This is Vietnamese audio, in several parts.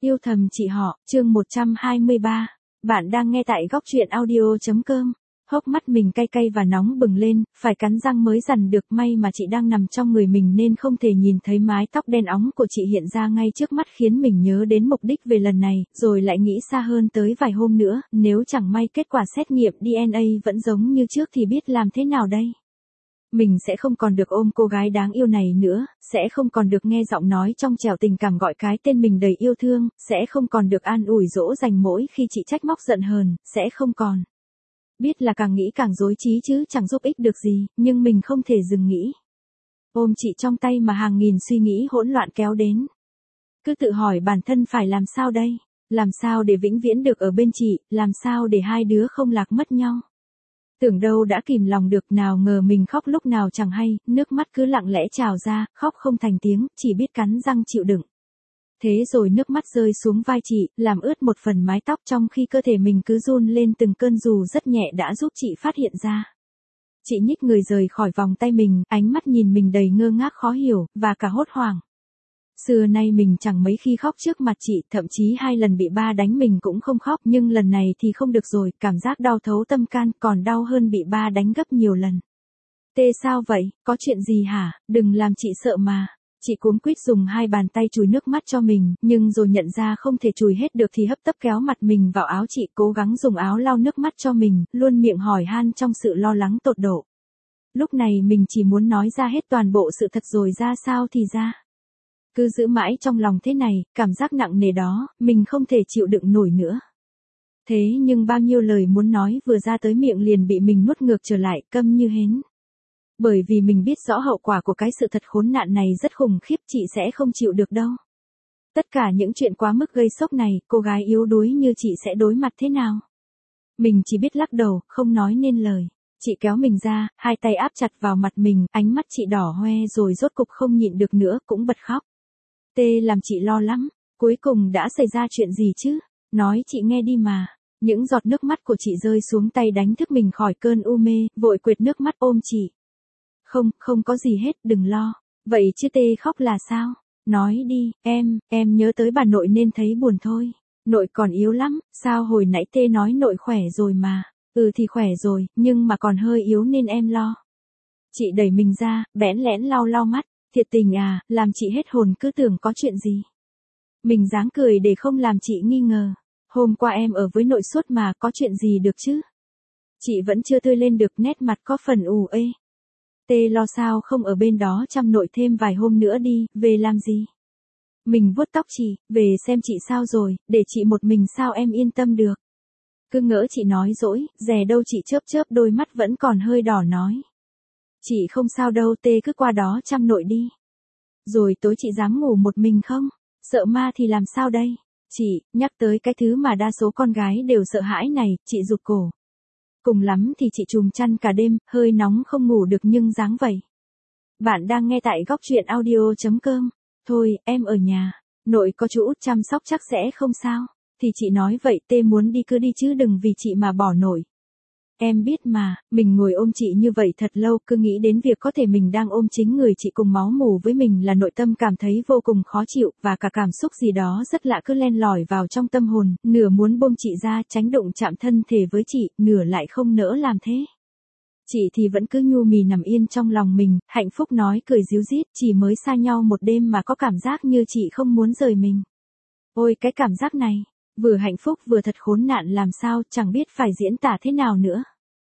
Yêu thầm chị họ, chương 123. Bạn đang nghe tại góc truyện audio.com. Hốc mắt mình cay cay và nóng bừng lên, phải cắn răng mới dằn được, may mà chị đang nằm trong người mình nên không thể nhìn thấy mái tóc đen óng của chị hiện ra ngay trước mắt, khiến mình nhớ đến mục đích về lần này, rồi lại nghĩ xa hơn tới vài hôm nữa, nếu chẳng may kết quả xét nghiệm DNA vẫn giống như trước thì biết làm thế nào đây? Mình sẽ không còn được ôm cô gái đáng yêu này nữa, sẽ không còn được nghe giọng nói trong trẻo tình cảm gọi cái tên mình đầy yêu thương, sẽ không còn được an ủi dỗ dành mỗi khi chị trách móc giận hờn, sẽ không còn. Biết là càng nghĩ càng rối trí chứ chẳng giúp ích được gì, nhưng mình không thể dừng nghĩ. Ôm chị trong tay mà hàng nghìn suy nghĩ hỗn loạn kéo đến. Cứ tự hỏi bản thân phải làm sao đây? Làm sao để vĩnh viễn được ở bên chị, làm sao để hai đứa không lạc mất nhau? Tưởng đâu đã kìm lòng được, nào ngờ mình khóc lúc nào chẳng hay, nước mắt cứ lặng lẽ trào ra, khóc không thành tiếng, chỉ biết cắn răng chịu đựng. Thế rồi nước mắt rơi xuống vai chị, làm ướt một phần mái tóc trong khi cơ thể mình cứ run lên từng cơn dù rất nhẹ đã giúp chị phát hiện ra. Chị nhích người rời khỏi vòng tay mình, ánh mắt nhìn mình đầy ngơ ngác khó hiểu, và cả hốt hoảng. Xưa nay mình chẳng mấy khi khóc trước mặt chị, thậm chí 2 lần bị ba đánh mình cũng không khóc, nhưng lần này thì không được rồi, cảm giác đau thấu tâm can, còn đau hơn bị ba đánh gấp nhiều lần. Tê sao vậy, có chuyện gì hả, đừng làm chị sợ mà. Chị cuống quýt dùng 2 bàn tay chùi nước mắt cho mình, nhưng rồi nhận ra không thể chùi hết được thì hấp tấp kéo mặt mình vào áo chị, cố gắng dùng áo lau nước mắt cho mình, luôn miệng hỏi han trong sự lo lắng tột độ. Lúc này mình chỉ muốn nói ra hết toàn bộ sự thật rồi ra sao thì ra. Cứ giữ mãi trong lòng thế này, cảm giác nặng nề đó, mình không thể chịu đựng nổi nữa. Thế nhưng bao nhiêu lời muốn nói vừa ra tới miệng liền bị mình nuốt ngược trở lại, câm như hến. Bởi vì mình biết rõ hậu quả của cái sự thật khốn nạn này rất khủng khiếp, chị sẽ không chịu được đâu. Tất cả những chuyện quá mức gây sốc này, cô gái yếu đuối như chị sẽ đối mặt thế nào? Mình chỉ biết lắc đầu, không nói nên lời. Chị kéo mình ra, 2 tay áp chặt vào mặt mình, ánh mắt chị đỏ hoe rồi rốt cục không nhịn được nữa, cũng bật khóc. Tê làm chị lo lắm, cuối cùng đã xảy ra chuyện gì chứ? Nói chị nghe đi mà. Những giọt nước mắt của chị rơi xuống tay đánh thức mình khỏi cơn u mê, vội quệt nước mắt ôm chị. Không có gì hết, đừng lo. Vậy chứ Tê khóc là sao? Nói đi, em nhớ tới bà nội nên thấy buồn thôi. Nội còn yếu lắm, sao hồi nãy Tê nói nội khỏe rồi mà. Ừ thì khỏe rồi, nhưng mà còn hơi yếu nên em lo. Chị đẩy mình ra, bẽn lẽn lau mắt. Thiệt tình à, làm chị hết hồn, cứ tưởng có chuyện gì. Mình dáng cười để không làm chị nghi ngờ. Hôm qua em ở với nội suốt mà, có chuyện gì được chứ? Chị vẫn chưa tươi lên được, nét mặt có phần ù ê. Tê lo sao không ở bên đó chăm nội thêm vài hôm nữa đi, về làm gì? Mình vuốt tóc chị, về xem chị sao rồi, để chị một mình sao em yên tâm được. Cứ ngỡ chị nói dỗi, dè đâu chị chớp đôi mắt vẫn còn hơi đỏ nói. Chị không sao đâu, Tê cứ qua đó chăm nội đi. Rồi tối chị dám ngủ một mình không? Sợ ma thì làm sao đây? Chị, nhắc tới cái thứ mà đa số con gái đều sợ hãi này, chị rụt cổ. Cùng lắm thì chị trùm chăn cả đêm, hơi nóng không ngủ được nhưng dáng vậy. Bạn đang nghe tại góc truyện audio.com. Thôi, em ở nhà. Nội có chú út chăm sóc chắc sẽ không sao. Thì chị nói vậy, Tê muốn đi cứ đi chứ đừng vì chị mà bỏ nội. Em biết mà, mình ngồi ôm chị như vậy thật lâu, cứ nghĩ đến việc có thể mình đang ôm chính người chị cùng máu mủ với mình là nội tâm cảm thấy vô cùng khó chịu, và cả cảm xúc gì đó rất lạ cứ len lỏi vào trong tâm hồn, nửa muốn buông chị ra tránh đụng chạm thân thể với chị, nửa lại không nỡ làm thế. Chị thì vẫn cứ nhu mì nằm yên trong lòng mình, hạnh phúc nói cười ríu rít, chỉ mới xa nhau một đêm mà có cảm giác như chị không muốn rời mình. Ôi cái cảm giác này, vừa hạnh phúc vừa thật khốn nạn làm sao, chẳng biết phải diễn tả thế nào nữa.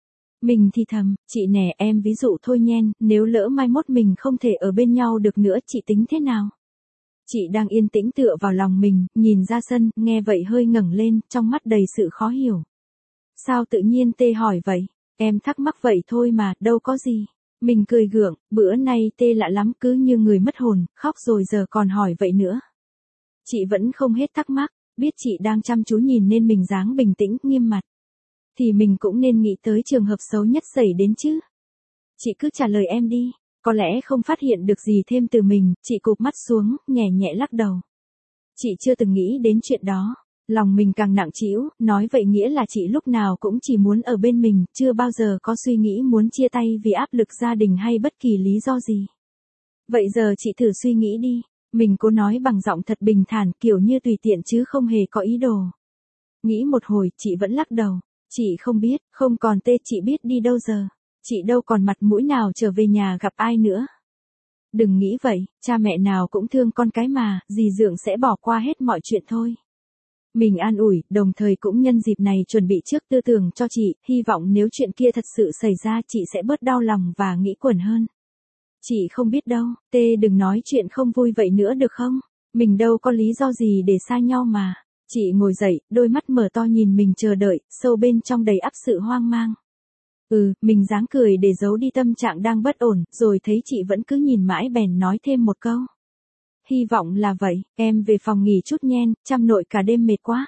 Mình thì thầm, chị nè em ví dụ thôi nhen, nếu lỡ mai mốt mình không thể ở bên nhau được nữa chị tính thế nào? Chị đang yên tĩnh tựa vào lòng mình, nhìn ra sân, nghe vậy hơi ngẩng lên, trong mắt đầy sự khó hiểu. Sao tự nhiên Tê hỏi vậy? Em thắc mắc vậy thôi mà, đâu có gì. Mình cười gượng, bữa nay Tê lạ lắm, cứ như người mất hồn, khóc rồi giờ còn hỏi vậy nữa. Chị vẫn không hết thắc mắc, biết chị đang chăm chú nhìn nên mình dáng bình tĩnh, nghiêm mặt. Thì mình cũng nên nghĩ tới trường hợp xấu nhất xảy đến chứ. Chị cứ trả lời em đi, có lẽ không phát hiện được gì thêm từ mình, chị cụp mắt xuống, nhẹ nhẹ lắc đầu. Chị chưa từng nghĩ đến chuyện đó, lòng mình càng nặng trĩu, nói vậy nghĩa là chị lúc nào cũng chỉ muốn ở bên mình, chưa bao giờ có suy nghĩ muốn chia tay vì áp lực gia đình hay bất kỳ lý do gì. Vậy giờ chị thử suy nghĩ đi, Mình cố nói bằng giọng thật bình thản kiểu như tùy tiện chứ không hề có ý đồ. Nghĩ một hồi, chị vẫn lắc đầu. Chị không biết, không còn tê chị biết đi đâu giờ. Chị đâu còn mặt mũi nào trở về nhà gặp ai nữa. Đừng nghĩ vậy, cha mẹ nào cũng thương con cái mà, dì Dượng sẽ bỏ qua hết mọi chuyện thôi. Mình an ủi, đồng thời cũng nhân dịp này chuẩn bị trước tư tưởng cho chị, hy vọng nếu chuyện kia thật sự xảy ra chị sẽ bớt đau lòng và nghĩ quẩn hơn. Chị không biết đâu, tê đừng nói chuyện không vui vậy nữa được không? Mình đâu có lý do gì để xa nhau mà. Chị ngồi dậy, đôi mắt mở to nhìn mình chờ đợi, sâu bên trong đầy ắp sự hoang mang. Mình ráng cười để giấu đi tâm trạng đang bất ổn, rồi thấy chị vẫn cứ nhìn mãi bèn nói thêm một câu. Hy vọng là vậy, em về phòng nghỉ chút nhen, chăm nội cả đêm mệt quá.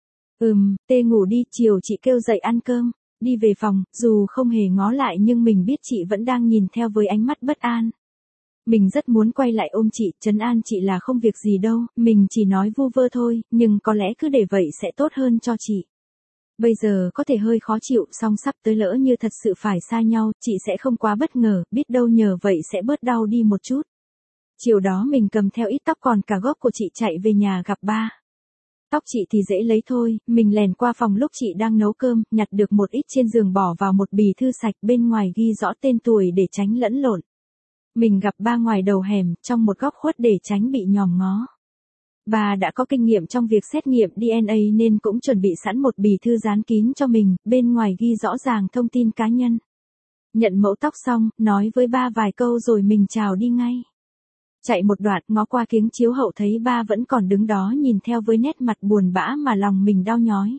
Tê ngủ đi, chiều chị kêu dậy ăn cơm. Đi về phòng, dù không hề ngó lại nhưng mình biết chị vẫn đang nhìn theo với ánh mắt bất an. Mình rất muốn quay lại ôm chị, trấn an chị là không việc gì đâu, mình chỉ nói vu vơ thôi, nhưng có lẽ cứ để vậy sẽ tốt hơn cho chị. Bây giờ có thể hơi khó chịu, song sắp tới lỡ như thật sự phải xa nhau, chị sẽ không quá bất ngờ, biết đâu nhờ vậy sẽ bớt đau đi một chút. Chiều đó mình cầm theo ít tóc còn cả gốc của chị chạy về nhà gặp ba. Tóc chị thì dễ lấy thôi, mình lèn qua phòng lúc chị đang nấu cơm, nhặt được một ít trên giường bỏ vào một bì thư sạch bên ngoài ghi rõ tên tuổi để tránh lẫn lộn. Mình gặp ba ngoài đầu hẻm, trong một góc khuất để tránh bị nhòm ngó. Bà đã có kinh nghiệm trong việc xét nghiệm DNA nên cũng chuẩn bị sẵn một bì thư dán kín cho mình, bên ngoài ghi rõ ràng thông tin cá nhân. Nhận mẫu tóc xong, nói với ba vài câu rồi mình chào đi ngay. Chạy một đoạn, ngó qua kính chiếu hậu thấy ba vẫn còn đứng đó nhìn theo với nét mặt buồn bã mà lòng mình đau nhói.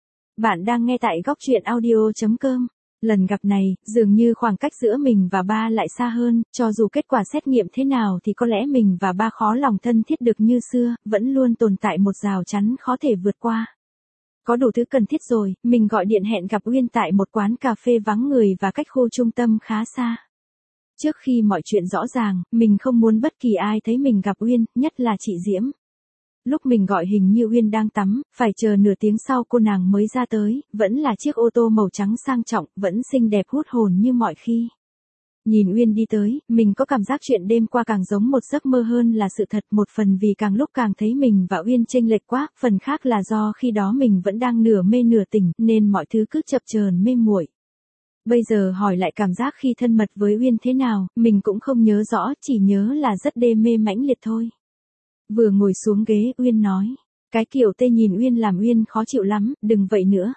Bạn đang nghe tại góc truyện audio.com. Lần gặp này, dường như khoảng cách giữa mình và ba lại xa hơn, cho dù kết quả xét nghiệm thế nào thì có lẽ mình và ba khó lòng thân thiết được như xưa, vẫn luôn tồn tại một rào chắn khó thể vượt qua. Có đủ thứ cần thiết rồi, mình gọi điện hẹn gặp Uyên tại một quán cà phê vắng người và cách khu trung tâm khá xa. Trước khi mọi chuyện rõ ràng, mình không muốn bất kỳ ai thấy mình gặp Uyên, nhất là chị Diễm. Lúc mình gọi hình như Uyên đang tắm, phải chờ nửa tiếng sau cô nàng mới ra tới, vẫn là chiếc ô tô màu trắng sang trọng, vẫn xinh đẹp hút hồn như mọi khi. Nhìn Uyên đi tới, mình có cảm giác chuyện đêm qua càng giống một giấc mơ hơn là sự thật, một phần vì càng lúc càng thấy mình và Uyên chênh lệch quá, phần khác là do khi đó mình vẫn đang nửa mê nửa tỉnh, nên mọi thứ cứ chập chờn mê muội. Bây giờ hỏi lại cảm giác khi thân mật với Uyên thế nào, mình cũng không nhớ rõ, chỉ nhớ là rất đê mê mãnh liệt thôi. Vừa ngồi xuống ghế, Uyên nói. Cái kiểu tê nhìn Uyên làm Uyên khó chịu lắm, đừng vậy nữa.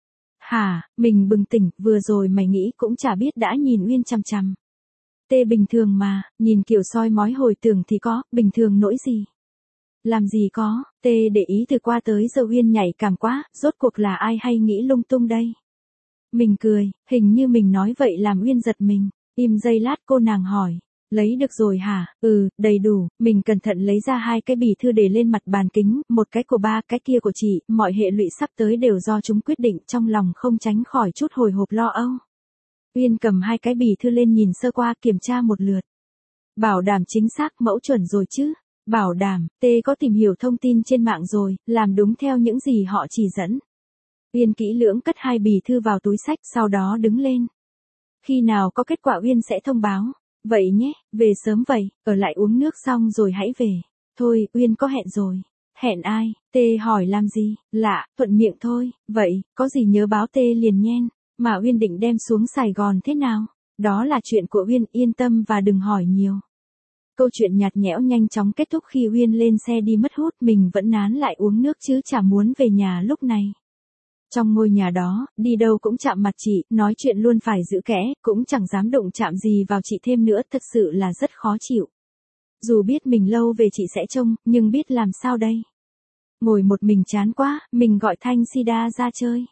Hả, mình bừng tỉnh, vừa rồi mày nghĩ cũng chả biết đã nhìn Uyên chằm chằm. Tê bình thường mà, nhìn kiểu soi mói hồi tưởng thì có, bình thường nỗi gì. Làm gì có, tê để ý từ qua tới giờ Uyên nhạy cảm quá, rốt cuộc là ai hay nghĩ lung tung đây. Mình cười, hình như mình nói vậy làm Uyên giật mình. Im giây lát cô nàng hỏi. Lấy được rồi hả? Đầy đủ. Mình cẩn thận lấy ra 2 cái bì thư để lên mặt bàn kính, một cái của ba, cái kia của chị, mọi hệ lụy sắp tới đều do chúng quyết định, trong lòng không tránh khỏi chút hồi hộp lo âu. Uyên cầm 2 cái bì thư lên nhìn sơ qua kiểm tra một lượt. Bảo đảm chính xác mẫu chuẩn rồi chứ? Bảo đảm, tê có tìm hiểu thông tin trên mạng rồi, làm đúng theo những gì họ chỉ dẫn. Uyên kỹ lưỡng cất 2 bì thư vào túi xách, sau đó đứng lên. Khi nào có kết quả Uyên sẽ thông báo. Vậy nhé, về sớm vậy, ở lại uống nước xong rồi hãy về. Thôi, Uyên có hẹn rồi. Hẹn ai? Tê hỏi làm gì? Lạ, thuận miệng thôi. Vậy, có gì nhớ báo Tê liền nhen. Mà Uyên định đem xuống Sài Gòn thế nào? Đó là chuyện của Uyên, yên tâm và đừng hỏi nhiều. Câu chuyện nhạt nhẽo nhanh chóng kết thúc khi Uyên lên xe đi mất hút, mình vẫn nán lại uống nước chứ chả muốn về nhà lúc này. Trong ngôi nhà đó, đi đâu cũng chạm mặt chị, nói chuyện luôn phải giữ kẽ, cũng chẳng dám đụng chạm gì vào chị thêm nữa, thật sự là rất khó chịu. Dù biết mình lâu về chị sẽ trông, nhưng biết làm sao đây. Ngồi một mình chán quá, mình gọi Thanh Sida ra chơi.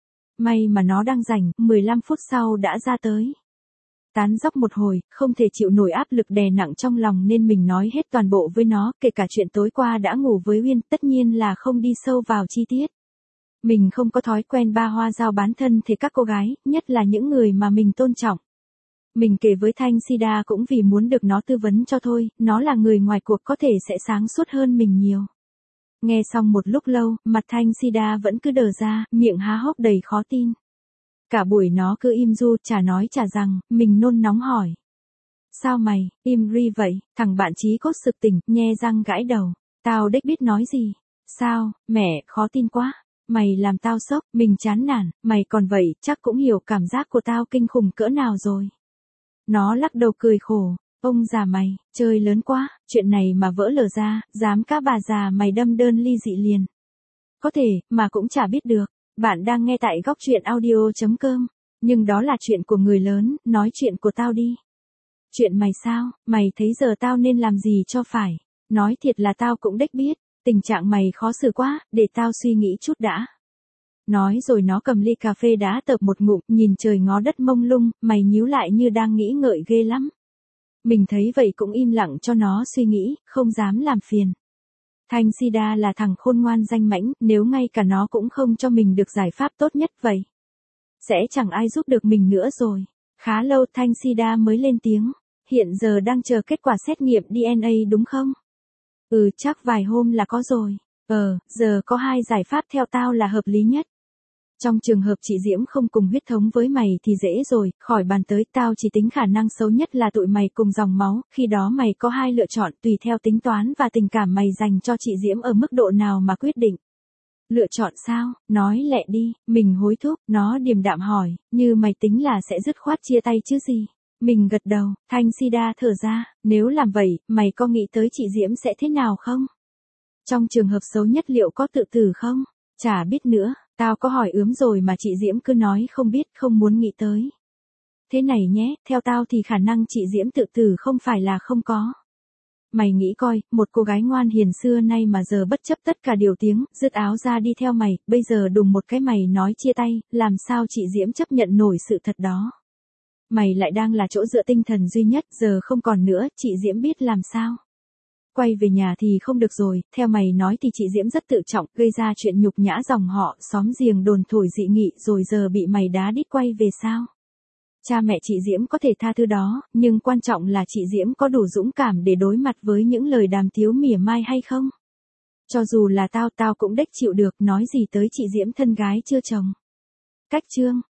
May mà nó đang rảnh, 15 phút sau đã ra tới. Tán dóc một hồi, không thể chịu nổi áp lực đè nặng trong lòng nên mình nói hết toàn bộ với nó, kể cả chuyện tối qua đã ngủ với Uyên, tất nhiên là không đi sâu vào chi tiết. Mình không có thói quen ba hoa dao bán thân thì các cô gái, nhất là những người mà mình tôn trọng. Mình kể với Thanh Sida cũng vì muốn được nó tư vấn cho thôi, nó là người ngoài cuộc có thể sẽ sáng suốt hơn mình nhiều. Nghe xong một lúc lâu, mặt Thanh Sida vẫn cứ đờ ra, miệng há hốc đầy khó tin. Cả buổi nó cứ im ru, chả nói chả rằng, mình nôn nóng hỏi. Sao mày, im ri vậy, thằng bạn chí cốt sực tỉnh, nhe răng gãi đầu. Tao đếch biết nói gì. Sao, mẹ, khó tin quá. Mày làm tao sốc, mình chán nản, mày còn vậy, chắc cũng hiểu cảm giác của tao kinh khủng cỡ nào rồi. Nó lắc đầu cười khổ. Ông già mày, chơi lớn quá, chuyện này mà vỡ lở ra, dám các bà già mày đâm đơn ly dị liền. Có thể, mà cũng chả biết được. Bạn đang nghe tại góc truyện audio.com. Nhưng đó là chuyện của người lớn, nói chuyện của tao đi. Chuyện mày sao, mày thấy giờ tao nên làm gì cho phải. Nói thiệt là tao cũng đếch biết, tình trạng mày khó xử quá, để tao suy nghĩ chút đã. Nói rồi nó cầm ly cà phê đá tợp một ngụm, nhìn trời ngó đất mông lung, mày nhíu lại như đang nghĩ ngợi ghê lắm. Mình thấy vậy cũng im lặng cho nó suy nghĩ, không dám làm phiền. Thanh Sida là thằng khôn ngoan danh mãnh, nếu ngay cả nó cũng không cho mình được giải pháp tốt nhất vậy. Sẽ chẳng ai giúp được mình nữa rồi. Khá lâu Thanh Sida mới lên tiếng. Hiện giờ đang chờ kết quả xét nghiệm DNA đúng không? Chắc vài hôm là có rồi. Giờ có 2 giải pháp theo tao là hợp lý nhất. Trong trường hợp chị Diễm không cùng huyết thống với mày thì dễ rồi, khỏi bàn tới, tao chỉ tính khả năng xấu nhất là tụi mày cùng dòng máu, khi đó mày có 2 lựa chọn tùy theo tính toán và tình cảm mày dành cho chị Diễm ở mức độ nào mà quyết định. Lựa chọn sao, nói lẹ đi, mình hối thúc, nó điềm đạm hỏi, như mày tính là sẽ dứt khoát chia tay chứ gì. Mình gật đầu, Thanh Sida thở ra, nếu làm vậy, mày có nghĩ tới chị Diễm sẽ thế nào không? Trong trường hợp xấu nhất liệu có tự tử không? Chả biết nữa, tao có hỏi rồi mà chị Diễm cứ nói không biết, không muốn nghĩ tới. Thế này nhé, theo tao thì khả năng chị Diễm tự tử không phải là không có. Mày nghĩ coi, một cô gái ngoan hiền xưa nay mà giờ bất chấp tất cả điều tiếng, dứt áo ra đi theo mày, bây giờ đùng một cái mày nói chia tay, làm sao chị Diễm chấp nhận nổi sự thật đó. Mày lại đang là chỗ dựa tinh thần duy nhất, giờ không còn nữa, chị Diễm biết làm sao. Quay về nhà thì không được rồi, theo mày nói thì chị Diễm rất tự trọng, gây ra chuyện nhục nhã dòng họ, xóm giềng đồn thổi dị nghị, rồi giờ bị mày đá đít quay về sao? Cha mẹ chị Diễm có thể tha thứ đó, nhưng quan trọng là chị Diễm có đủ dũng cảm để đối mặt với những lời đàm tiếu mỉa mai hay không? Cho dù là tao cũng đếch chịu được, nói gì tới chị Diễm thân gái chưa chồng. Cách chương